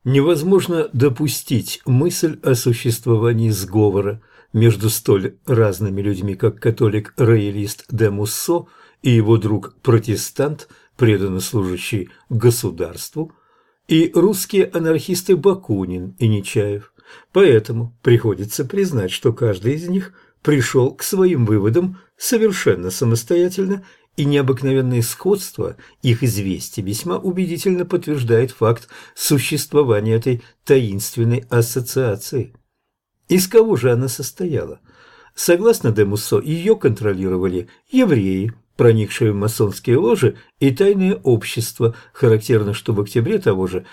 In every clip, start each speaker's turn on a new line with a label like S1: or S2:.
S1: Невозможно допустить мысль о существовании сговора между столь разными людьми, как католик-роялист де Муссо и его друг-протестант, преданно служащий государству, и русские анархисты Бакунин и Нечаев. Поэтому приходится признать, что каждый из них пришел к своим выводам совершенно самостоятельно, и необыкновенное сходство их известий весьма убедительно подтверждает факт существования этой таинственной ассоциации. Из кого же она состояла? Согласно де Муссо, ее контролировали евреи, проникшие в масонские ложи и тайные общества. Характерно, что в октябре того же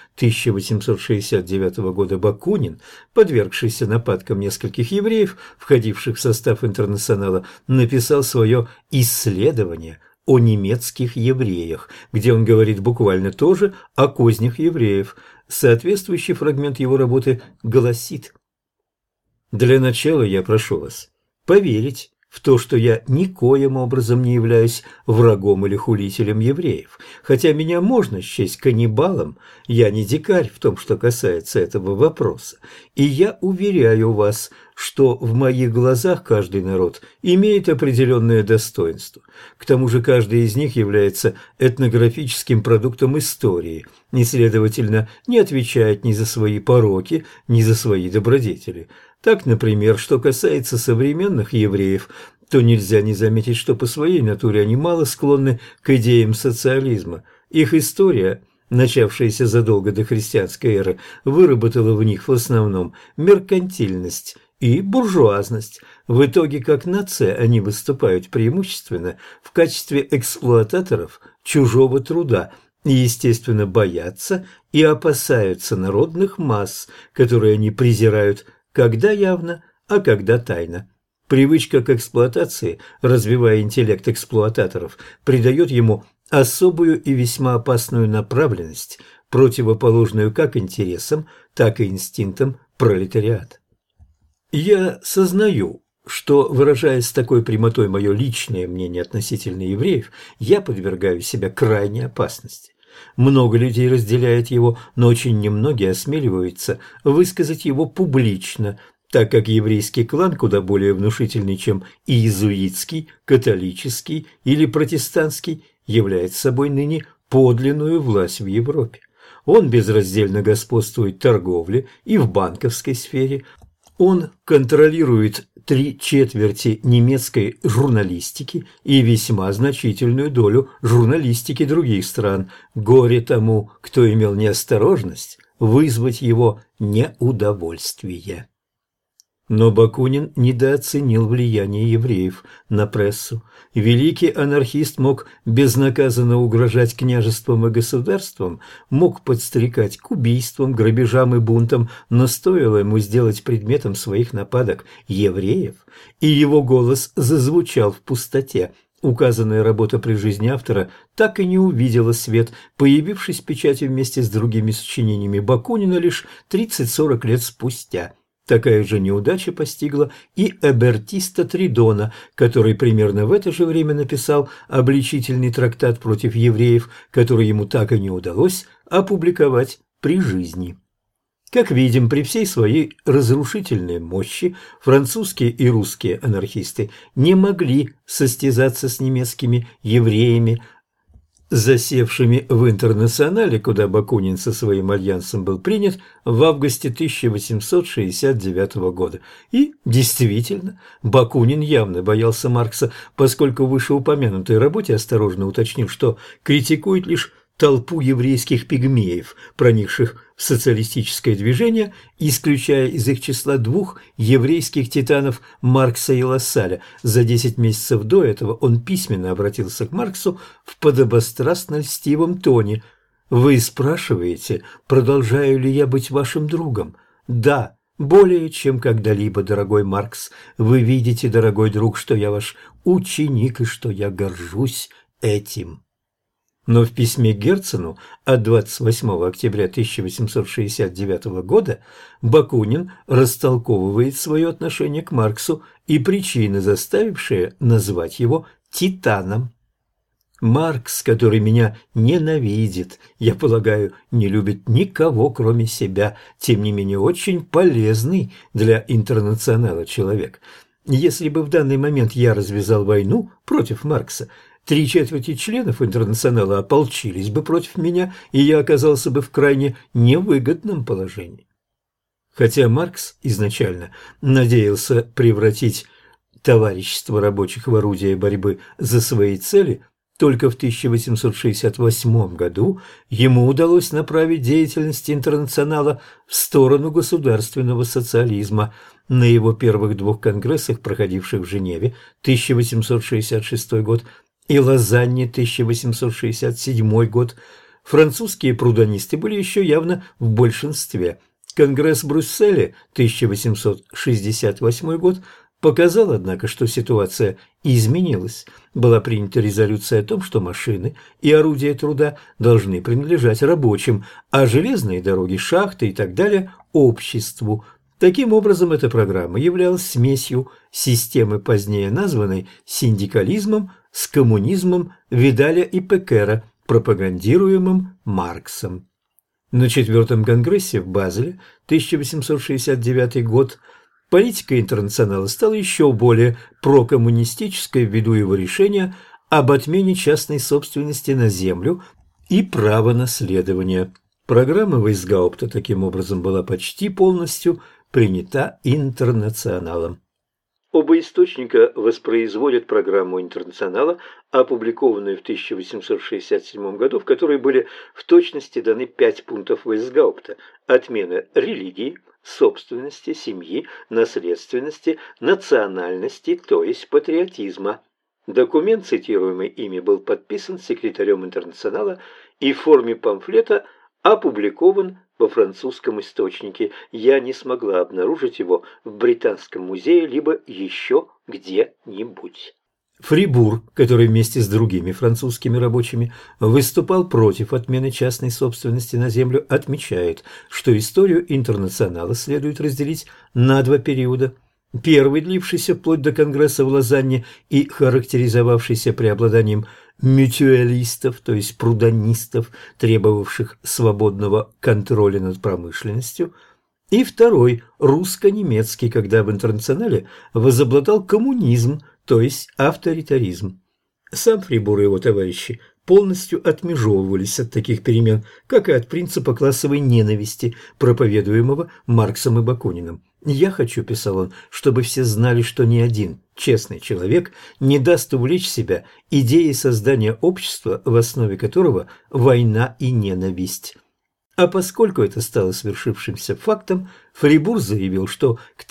S1: 1869 года Бакунин, подвергшийся нападкам нескольких евреев, входивших в состав интернационала, написал свое «Исследование о немецких евреях», где он говорит буквально то же о кознях евреев. Соответствующий фрагмент его работы гласит: «Для начала я прошу вас поверить в то, что я никоим образом не являюсь врагом или хулителем евреев. Хотя меня можно счесть каннибалом, я не дикарь в том, что касается этого вопроса. И я уверяю вас, что в моих глазах каждый народ имеет определенное достоинство. К тому же каждый из них является этнографическим продуктом истории и, следовательно, не отвечает ни за свои пороки, ни за свои добродетели. Так, например, что касается современных евреев, то нельзя не заметить, что по своей натуре они мало склонны к идеям социализма. Их история, начавшаяся задолго до христианской эры, выработала в них в основном меркантильность и буржуазность. В итоге, как нация, они выступают преимущественно в качестве эксплуататоров чужого труда и, естественно, боятся и опасаются народных масс, которые они презирают, когда явно, а когда тайно. Привычка к эксплуатации, развивая интеллект эксплуататоров, придает ему особую и весьма опасную направленность, противоположную как интересам, так и инстинктам пролетариата. Я сознаю, что, выражая с такой прямотой мое личное мнение относительно евреев, я подвергаю себя крайней опасности. Много людей разделяет его, но очень немногие осмеливаются высказать его публично, так как еврейский клан куда более внушительный, чем иезуитский, католический или протестантский, является собой ныне подлинную власть в Европе. Он безраздельно господствует в торговле и в банковской сфере. Он контролирует 3/4 немецкой журналистики и весьма значительную долю журналистики других стран. Горе тому, кто имел неосторожность вызвать его неудовольствие. Но Бакунин недооценил влияние евреев на прессу. Великий анархист мог безнаказанно угрожать княжествам и государствам, мог подстрекать к убийствам, грабежам и бунтам, но стоило ему сделать предметом своих нападок евреев, и его голос зазвучал в пустоте. Указанная работа при жизни автора так и не увидела свет, появившись в печати вместе с другими сочинениями Бакунина лишь 30-40 лет спустя. Такая же неудача постигла и Эбертиста Тридона, который примерно в это же время написал обличительный трактат против евреев, который ему так и не удалось опубликовать при жизни. Как видим, при всей своей разрушительной мощи французские и русские анархисты не могли состязаться с немецкими евреями, засевшими в интернационале, куда Бакунин со своим альянсом был принят в августе 1869 года. И действительно, Бакунин явно боялся Маркса, поскольку в вышеупомянутой работе осторожно уточнил, что критикует лишь толпу еврейских пигмеев, проникших в социалистическое движение, исключая из их числа двух еврейских титанов Маркса и Лассаля. За 10 месяцев до этого он письменно обратился к Марксу в подобострастно-льстивом тоне. «Вы спрашиваете, продолжаю ли я быть вашим другом? Да, более чем когда-либо, дорогой Маркс. Вы видите, дорогой друг, что я ваш ученик и что я горжусь этим». Но в письме Герцену от 28 октября 1869 года Бакунин растолковывает свое отношение к Марксу и причины, заставившие назвать его «титаном». Маркс, который меня ненавидит, я полагаю, не любит никого, кроме себя, тем не менее очень полезный для интернационала человек. Если бы в данный момент я развязал войну против Маркса, 3/4 членов интернационала ополчились бы против меня, и я оказался бы в крайне невыгодном положении. Хотя Маркс изначально надеялся превратить товарищество рабочих в орудие борьбы за свои цели, только в 1868 году ему удалось направить деятельность интернационала в сторону государственного социализма. На его первых 2 конгрессах, проходивших в Женеве 1866 год и Лозанне 1867 год, французские прудонисты были еще явно в большинстве. Конгресс в Брюсселе 1868 год показал, однако, что ситуация изменилась. Была принята резолюция о том, что машины и орудия труда должны принадлежать рабочим, а железные дороги, шахты и так далее – обществу. Таким образом, эта программа являлась смесью системы, позднее названной синдикализмом, с коммунизмом Видаля и Пеккера, пропагандируемым Марксом. На 4-м конгрессе в Базеле 1869 год политика интернационала стала еще более прокоммунистической ввиду его решения об отмене частной собственности на землю и права наследования. Программа Вейсгаупта таким образом была почти полностью принята интернационалом. Оба источника воспроизводят программу интернационала, опубликованную в 1867 году, в которой были в точности даны 5 пунктов Вейсгаупта: отмена религии, собственности, семьи, наследственности, национальности, то есть патриотизма. Документ, цитируемый ими, был подписан секретарем интернационала и в форме памфлета опубликован во французском источнике. Я не смогла обнаружить его в Британском музее либо еще где-нибудь. Фрибур, который вместе с другими французскими рабочими выступал против отмены частной собственности на землю, отмечает, что историю интернационала следует разделить на 2 периода. Первый, длившийся вплоть до Конгресса в Лозанне и характеризовавшийся преобладанием мютуалистов, то есть прудонистов, требовавших свободного контроля над промышленностью, и второй, русско-немецкий, когда в интернационале возобладал коммунизм, то есть авторитаризм. Сам Фрибур и его товарищи полностью отмежевывались от таких перемен, как и от принципа классовой ненависти, проповедуемого Марксом и Бакуниным. «Я хочу, – писал он, – чтобы все знали, что ни один честный человек не даст увлечь себя идеей создания общества, в основе которого война и ненависть». А поскольку это стало свершившимся фактом, Фрибур заявил, что к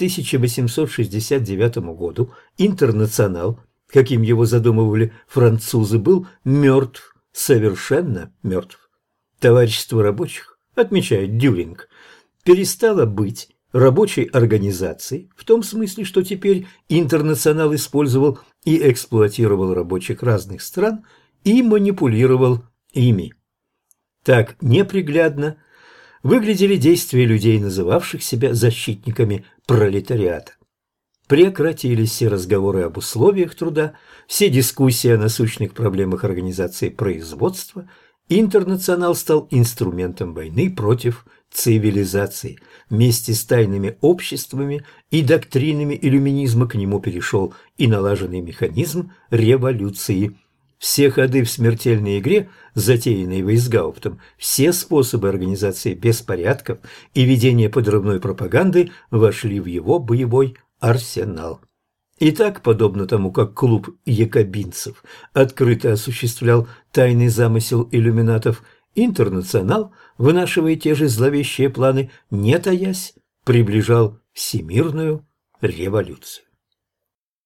S1: 1869 году интернационал, каким его задумывали французы, был мертв, совершенно мертв. Товарищество рабочих, отмечает Дюринг, перестало быть рабочей организацией в том смысле, что теперь интернационал использовал и эксплуатировал рабочих разных стран и манипулировал ими. Так неприглядно выглядели действия людей, называвших себя защитниками пролетариата. Прекратились все разговоры об условиях труда, все дискуссии о насущных проблемах организации производства. Интернационал стал инструментом войны против цивилизации. Вместе с тайными обществами и доктринами иллюминизма к нему перешел и налаженный механизм революции. Все ходы в смертельной игре, затеянные Вейсгауптом, все способы организации беспорядков и ведения подрывной пропаганды вошли в его боевой арсенал. Итак, подобно тому, как клуб якобинцев открыто осуществлял тайный замысел иллюминатов, интернационал, вынашивая те же зловещие планы, не таясь, приближал всемирную революцию.